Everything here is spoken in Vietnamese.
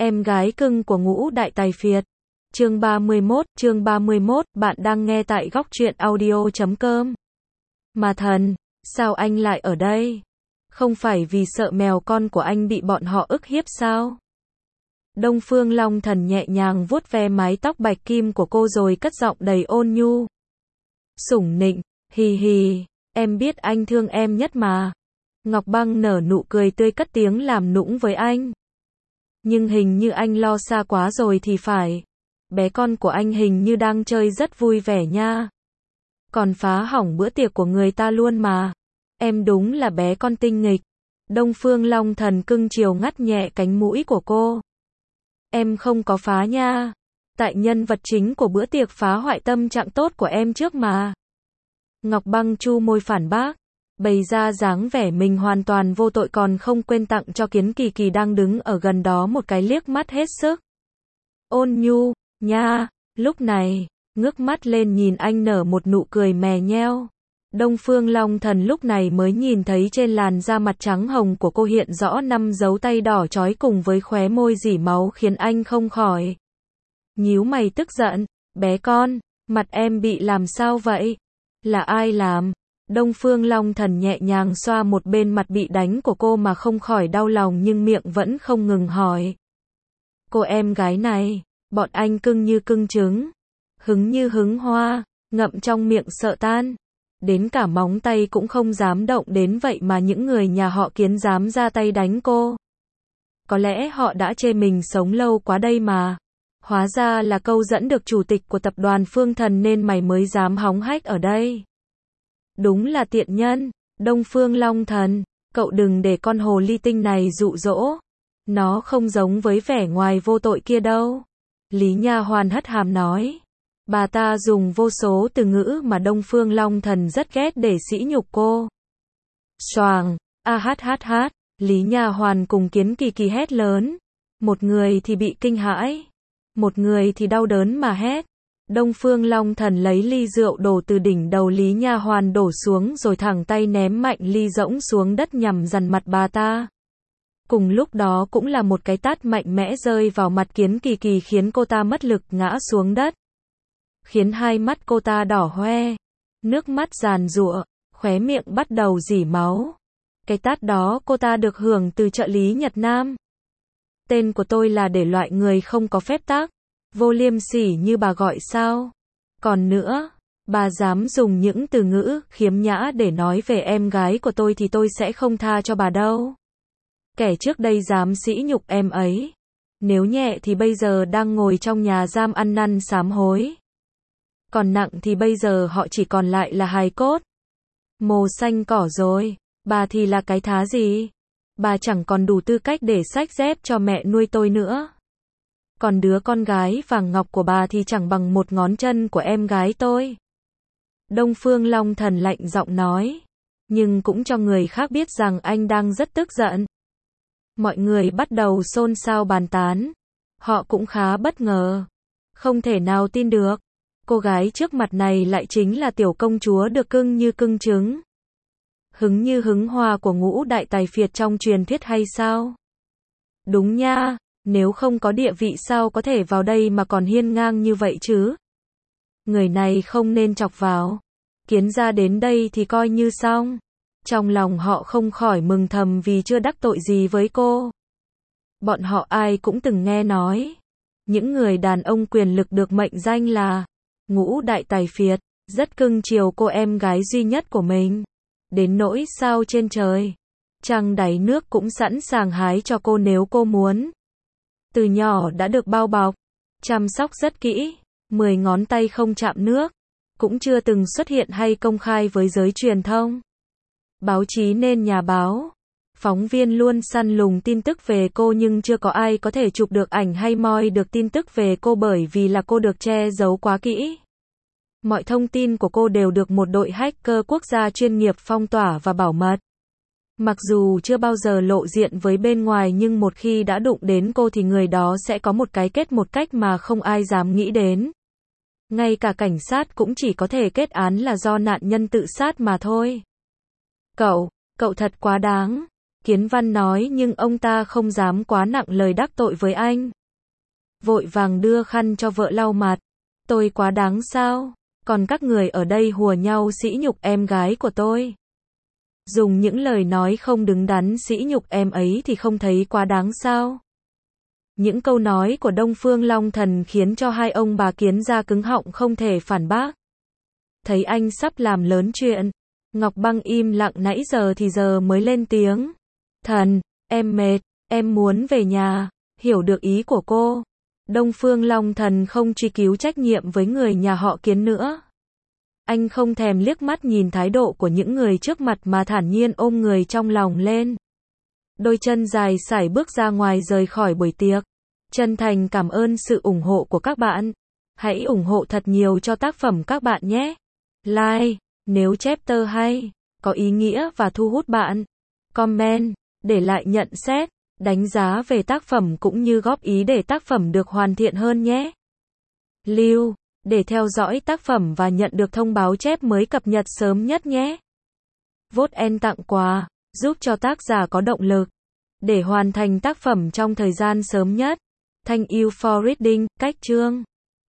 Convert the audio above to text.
Em gái cưng của Ngũ Đại Tài Phiệt. Chương 31, bạn đang nghe tại góc truyện audio.com. Mà thần, sao anh lại ở đây? Không phải vì sợ mèo con của anh bị bọn họ ức hiếp sao? Đông Phương Long Thần nhẹ nhàng vuốt ve mái tóc bạch kim của cô rồi cất giọng đầy ôn nhu. Sủng nịnh, hì hì, em biết anh thương em nhất mà. Ngọc Băng nở nụ cười tươi cất tiếng làm nũng với anh. Nhưng hình như anh lo xa quá rồi thì phải. Bé con của anh hình như đang chơi rất vui vẻ nha. Còn phá hỏng bữa tiệc của người ta luôn mà. Em đúng là bé con tinh nghịch. Đông Phương Long Thần cưng chiều ngắt nhẹ cánh mũi của cô. Em không có phá nha. Tại nhân vật chính của bữa tiệc phá hoại tâm trạng tốt của em trước mà. Ngọc Băng chu môi phản bác. Bày ra dáng vẻ mình hoàn toàn vô tội còn không quên tặng cho Kiến Kỳ Kỳ đang đứng ở gần đó một cái liếc mắt hết sức ôn nhu, nha. Lúc này, ngước mắt lên nhìn anh nở một nụ cười mè nheo. Đông Phương Long Thần lúc này mới nhìn thấy trên làn da mặt trắng hồng của cô hiện rõ 5 dấu tay đỏ chói cùng với khóe môi rỉ máu khiến anh không khỏi nhíu mày tức giận. Bé con, mặt em bị làm sao vậy? Là ai làm? Đông Phương Long Thần nhẹ nhàng xoa một bên mặt bị đánh của cô mà không khỏi đau lòng nhưng miệng vẫn không ngừng hỏi. Cô em gái này, bọn anh cưng như cưng trứng, hứng như hứng hoa, ngậm trong miệng sợ tan. Đến cả móng tay cũng không dám động đến vậy mà những người nhà họ Kiến dám ra tay đánh cô. Có lẽ họ đã chê mình sống lâu quá đây mà. Hóa ra là câu dẫn được chủ tịch của tập đoàn Phương Thần nên mày mới dám hóng hách ở đây. Đúng là tiện nhân, Đông Phương Long Thần, cậu đừng để con hồ ly tinh này dụ dỗ. Nó không giống với vẻ ngoài vô tội kia đâu. Lý Nha Hoàn hất hàm nói. Bà ta dùng vô số từ ngữ mà Đông Phương Long Thần rất ghét để sỉ nhục cô. Xoàng, hát, Lý Nha Hoàn cùng Kiến Kỳ Kỳ hét lớn. Một người thì bị kinh hãi, một người thì đau đớn mà hét. Đông Phương Long Thần lấy ly rượu đổ từ đỉnh đầu Lý Nha Hoàn đổ xuống rồi thẳng tay ném mạnh ly rỗng xuống đất nhằm dằn mặt bà ta. Cùng lúc đó cũng là một cái tát mạnh mẽ rơi vào mặt Kiến Kỳ Kỳ khiến cô ta mất lực ngã xuống đất. Khiến hai mắt cô ta đỏ hoe, nước mắt giàn giụa, khóe miệng bắt đầu rỉ máu. Cái tát đó cô ta được hưởng từ trợ lý Nhật Nam. Tên của tôi là để loại người không có phép tắc, vô liêm sỉ như bà gọi sao? Còn nữa, bà dám dùng những từ ngữ khiếm nhã để nói về em gái của tôi thì tôi sẽ không tha cho bà đâu. Kẻ trước đây dám sỉ nhục em ấy, nếu nhẹ thì bây giờ đang ngồi trong nhà giam ăn năn sám hối. Còn nặng thì bây giờ họ chỉ còn lại là hài cốt. Mồ xanh cỏ rồi, bà thì là cái thá gì? Bà chẳng còn đủ tư cách để xách dép cho mẹ nuôi tôi nữa. Còn đứa con gái vàng ngọc của bà thì chẳng bằng một ngón chân của em gái tôi. Đông Phương Long Thần lạnh giọng nói, nhưng cũng cho người khác biết rằng anh đang rất tức giận. Mọi người bắt đầu xôn xao bàn tán. Họ cũng khá bất ngờ. Không thể nào tin được. Cô gái trước mặt này lại chính là tiểu công chúa được cưng như cưng trứng. Hứng như hứng hoa của Ngũ Đại Tài Phiệt trong truyền thuyết hay sao? Đúng nha, nếu không có địa vị sao có thể vào đây mà còn hiên ngang như vậy chứ? Người này không nên chọc vào. Kiến gia đến đây thì coi như xong. Trong lòng họ không khỏi mừng thầm vì chưa đắc tội gì với cô. Bọn họ ai cũng từng nghe nói. Những người đàn ông quyền lực được mệnh danh là Ngũ Đại Tài Phiệt, rất cưng chiều cô em gái duy nhất của mình. Đến nỗi sao trên trời, trăng đáy nước cũng sẵn sàng hái cho cô nếu cô muốn. Từ nhỏ đã được bao bọc, chăm sóc rất kỹ, 10 ngón tay không chạm nước, cũng chưa từng xuất hiện hay công khai với giới truyền thông. Báo chí nên nhà báo, phóng viên luôn săn lùng tin tức về cô nhưng chưa có ai có thể chụp được ảnh hay moi được tin tức về cô bởi vì là cô được che giấu quá kỹ. Mọi thông tin của cô đều được một đội hacker quốc gia chuyên nghiệp phong tỏa và bảo mật. Mặc dù chưa bao giờ lộ diện với bên ngoài nhưng một khi đã đụng đến cô thì người đó sẽ có một cái kết một cách mà không ai dám nghĩ đến. Ngay cả cảnh sát cũng chỉ có thể kết án là do nạn nhân tự sát mà thôi. Cậu thật quá đáng. Kiến Văn nói nhưng ông ta không dám quá nặng lời đắc tội với anh. Vội vàng đưa khăn cho vợ lau mặt. Tôi quá đáng sao? Còn các người ở đây hùa nhau sỉ nhục em gái của tôi. Dùng những lời nói không đứng đắn sỉ nhục em ấy thì không thấy quá đáng sao? Những câu nói của Đông Phương Long Thần khiến cho hai ông bà Kiến gia cứng họng không thể phản bác. Thấy anh sắp làm lớn chuyện, Ngọc Băng im lặng nãy giờ thì giờ mới lên tiếng. Thần, em mệt, em muốn về nhà, hiểu được ý của cô. Đông Phương Long Thần không truy cứu trách nhiệm với người nhà họ Kiến nữa. Anh không thèm liếc mắt nhìn thái độ của những người trước mặt mà thản nhiên ôm người trong lòng lên. Đôi chân dài sải bước ra ngoài rời khỏi buổi tiệc. Chân thành cảm ơn sự ủng hộ của các bạn. Hãy ủng hộ thật nhiều cho tác phẩm các bạn nhé. Like, nếu chapter hay, có ý nghĩa và thu hút bạn. Comment, để lại nhận xét, đánh giá về tác phẩm cũng như góp ý để tác phẩm được hoàn thiện hơn nhé. Lưu, để theo dõi tác phẩm và nhận được thông báo chép mới cập nhật sớm nhất nhé. Vote and tặng quà, giúp cho tác giả có động lực để hoàn thành tác phẩm trong thời gian sớm nhất. Thank you for reading, cách chương.